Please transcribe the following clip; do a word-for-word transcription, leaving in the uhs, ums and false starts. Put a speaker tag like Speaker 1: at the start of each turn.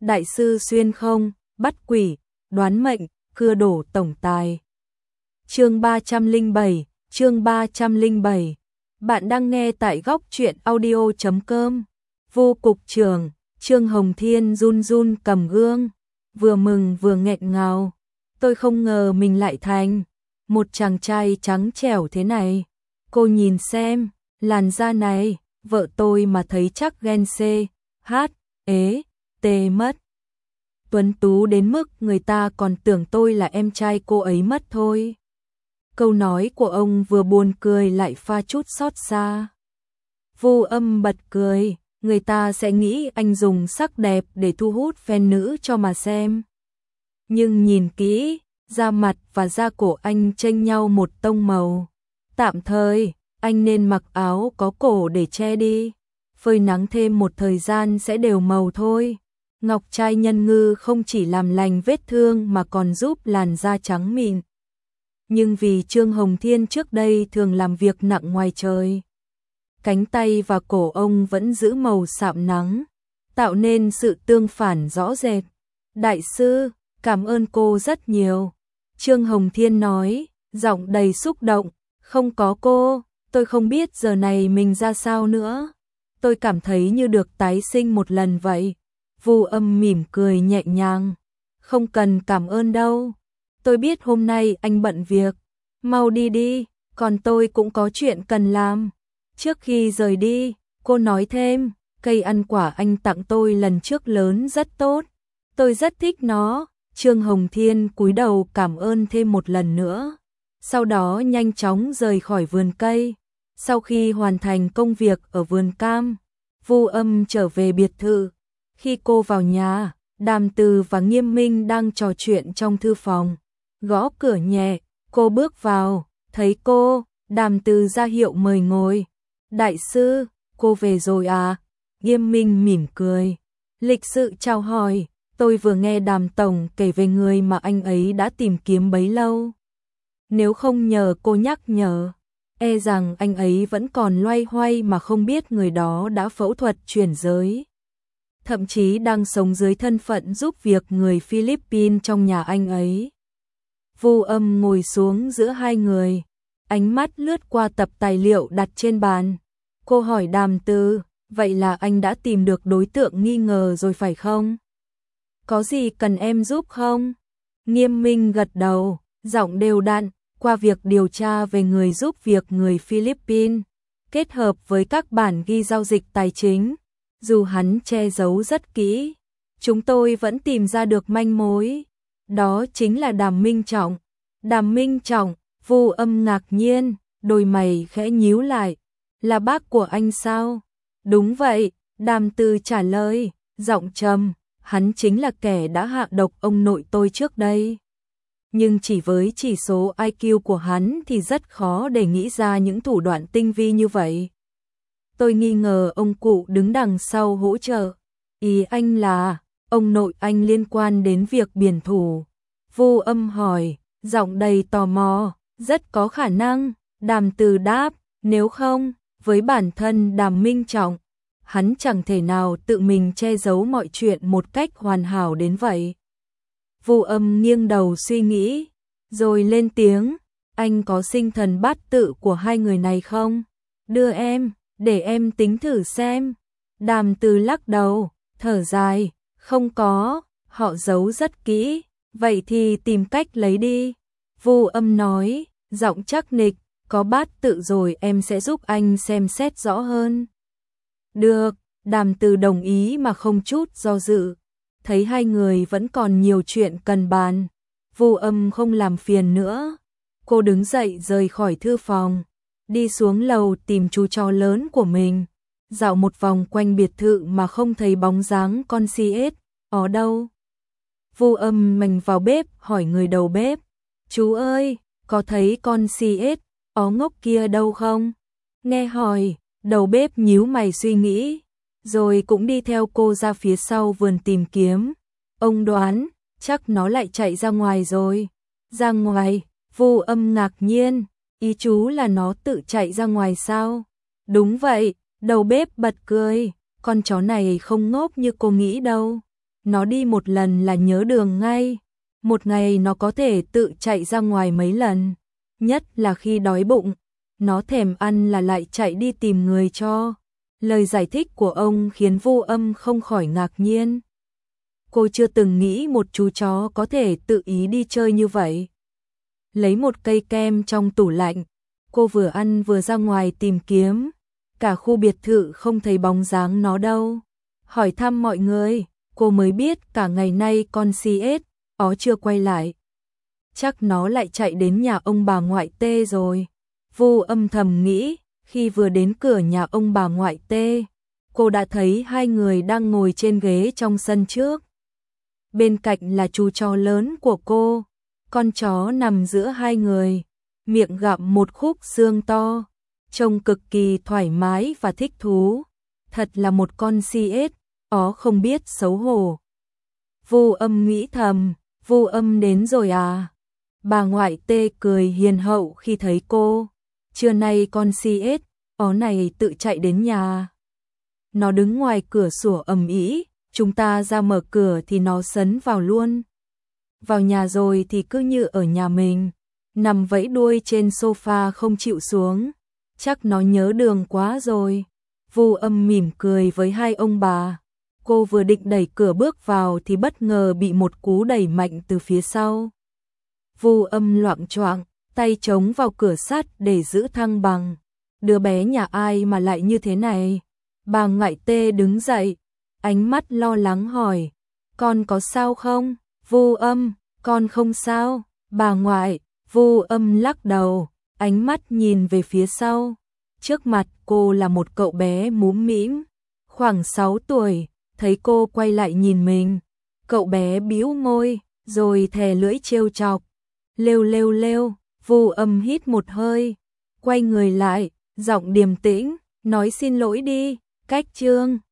Speaker 1: đại sư xuyên không, bắt quỷ, đoán mệnh, cưa đổ tổng tài. Chương ba trăm lẻ bảy, chương ba trăm lẻ bảy. Bạn đang nghe tại góc truyện audio chấm com. Vô cục trưởng, Trương Hồng Thiên run run cầm gương, vừa mừng vừa nghẹn ngào. Tôi không ngờ mình lại thành một chàng trai trắng trẻo thế này. Cô nhìn xem, làn da này, vợ tôi mà thấy chắc ghen C, H, ế, T mất. Tuấn tú đến mức người ta còn tưởng tôi là em trai cô ấy mất thôi. Câu nói của ông vừa buồn cười lại pha chút xót xa. Vô Âm bật cười, người ta sẽ nghĩ anh dùng sắc đẹp để thu hút fan nữ cho mà xem. Nhưng nhìn kỹ, da mặt và da cổ anh chênh nhau một tông màu. Tạm thời, anh nên mặc áo có cổ để che đi. Phơi nắng thêm một thời gian sẽ đều màu thôi. Ngọc trai nhân ngư không chỉ làm lành vết thương mà còn giúp làn da trắng mịn. Nhưng vì Trương Hồng Thiên trước đây thường làm việc nặng ngoài trời, cánh tay và cổ ông vẫn giữ màu sạm nắng, tạo nên sự tương phản rõ rệt. Đại sư, cảm ơn cô rất nhiều. Trương Hồng Thiên nói, giọng đầy xúc động. Không có cô, tôi không biết giờ này mình ra sao nữa. Tôi cảm thấy như được tái sinh một lần vậy. Vô Âm mỉm cười nhẹ nhàng. Không cần cảm ơn đâu. Tôi biết hôm nay anh bận việc. Mau đi đi, còn tôi cũng có chuyện cần làm. Trước khi rời đi, cô nói thêm, cây ăn quả anh tặng tôi lần trước lớn rất tốt. Tôi rất thích nó. Trương Hồng Thiên cúi đầu cảm ơn thêm một lần nữa. Sau đó nhanh chóng rời khỏi vườn cây. Sau khi hoàn thành công việc ở vườn cam, Vô Âm trở về biệt thự. Khi cô vào nhà, Đàm Từ và Nghiêm Minh đang trò chuyện trong thư phòng. Gõ cửa nhẹ, cô bước vào, thấy cô, Đàm Từ ra hiệu mời ngồi. Đại sư, cô về rồi à? Nghiêm Minh mỉm cười. Lịch sự chào hỏi, tôi vừa nghe Đàm Tổng kể về người mà anh ấy đã tìm kiếm bấy lâu. Nếu không nhờ cô nhắc nhở, e rằng anh ấy vẫn còn loay hoay mà không biết người đó đã phẫu thuật chuyển giới. Thậm chí đang sống dưới thân phận giúp việc người Philippines trong nhà anh ấy. Vô Âm ngồi xuống giữa hai người, ánh mắt lướt qua tập tài liệu đặt trên bàn. Cô hỏi Đàm Từ, vậy là anh đã tìm được đối tượng nghi ngờ rồi phải không? Có gì cần em giúp không? Nghiêm Minh gật đầu, giọng đều đặn. Qua việc điều tra về người giúp việc người Philippines, kết hợp với các bản ghi giao dịch tài chính, dù hắn che giấu rất kỹ, chúng tôi vẫn tìm ra được manh mối. Đó chính là Đàm Minh Trọng. Đàm Minh Trọng, Vô Âm ngạc nhiên, đôi mày khẽ nhíu lại. Là bác của anh sao? Đúng vậy, Đàm Từ trả lời, giọng trầm, hắn chính là kẻ đã hạ độc ông nội tôi trước đây. Nhưng chỉ với chỉ số I Q của hắn thì rất khó để nghĩ ra những thủ đoạn tinh vi như vậy. Tôi nghi ngờ ông cụ đứng đằng sau hỗ trợ. Ý anh là, ông nội anh liên quan đến việc biển thủ. Vô Âm hỏi, giọng đầy tò mò, rất có khả năng. Đàm Từ đáp, nếu không, với bản thân Đàm Minh Trọng, hắn chẳng thể nào tự mình che giấu mọi chuyện một cách hoàn hảo đến vậy. Vô Âm nghiêng đầu suy nghĩ, rồi lên tiếng, anh có sinh thần bát tự của hai người này không? Đưa em, để em tính thử xem. Đàm Từ lắc đầu, thở dài, không có, họ giấu rất kỹ, vậy thì tìm cách lấy đi. Vô Âm nói, giọng chắc nịch, có bát tự rồi em sẽ giúp anh xem xét rõ hơn. Được, Đàm Từ đồng ý mà không chút do dự. Thấy hai người vẫn còn nhiều chuyện cần bàn, Vô Âm không làm phiền nữa. Cô đứng dậy rời khỏi thư phòng, đi xuống lầu tìm chú chó lớn của mình. Dạo một vòng quanh biệt thự mà không thấy bóng dáng con xê ét, ở đâu. Vô Âm mình vào bếp hỏi người đầu bếp, chú ơi, có thấy con xê ét, ó ngốc kia đâu không? Nghe hỏi, đầu bếp nhíu mày suy nghĩ, rồi cũng đi theo cô ra phía sau vườn tìm kiếm. Ông đoán, chắc nó lại chạy ra ngoài rồi. Ra ngoài, Vô Âm ngạc nhiên, ý chú là nó tự chạy ra ngoài sao? Đúng vậy, đầu bếp bật cười, con chó này không ngốc như cô nghĩ đâu. nó đi một lần là nhớ đường ngay. Một ngày nó có thể tự chạy ra ngoài mấy lần, nhất là khi đói bụng, nó thèm ăn là lại chạy đi tìm người cho. Lời giải thích của ông khiến Vu Âm không khỏi ngạc nhiên. Cô chưa từng nghĩ một chú chó có thể tự ý đi chơi như vậy. Lấy một cây kem trong tủ lạnh, cô vừa ăn vừa ra ngoài tìm kiếm. Cả khu biệt thự không thấy bóng dáng nó đâu. Hỏi thăm mọi người, cô mới biết cả ngày nay con xê ét ó chưa quay lại. Chắc nó lại chạy đến nhà ông bà ngoại Tê rồi. Vu Âm thầm nghĩ, khi vừa đến cửa nhà ông bà ngoại Tê, cô đã thấy hai người đang ngồi trên ghế trong sân trước. Bên cạnh là chú chó lớn của cô, con chó nằm giữa hai người, miệng gặm một khúc xương to, trông cực kỳ thoải mái và thích thú. Thật là một con xê ét ó không biết xấu hổ. Vu Âm nghĩ thầm, Vu Âm đến rồi à? Bà ngoại Tê cười hiền hậu khi thấy cô. Trưa nay con xê ét ó này tự chạy đến nhà. Nó đứng ngoài cửa sủa ầm ĩ, chúng ta ra mở cửa thì nó sấn vào luôn. Vào nhà rồi thì cứ như ở nhà mình, nằm vẫy đuôi trên sofa không chịu xuống. Chắc nó nhớ đường quá rồi. Vu Âm mỉm cười với hai ông bà. Cô vừa định đẩy cửa bước vào thì bất ngờ bị một cú đẩy mạnh từ phía sau. Vu Âm loạng choạng, tay chống vào cửa sắt để giữ thăng bằng. Đứa bé nhà ai mà lại như thế này? Bà ngoại Tê đứng dậy, ánh mắt lo lắng hỏi, con có sao không? Vu Âm, con không sao. Bà ngoại, Vu Âm lắc đầu, ánh mắt nhìn về phía sau. Trước mặt cô là một cậu bé múm mĩm, khoảng sáu tuổi, thấy cô quay lại nhìn mình. Cậu bé bĩu môi, rồi thè lưỡi trêu chọc. Lêu lêu lêu, Vu Âm hít một hơi, quay người lại, giọng điềm tĩnh, nói xin lỗi đi, cách trương.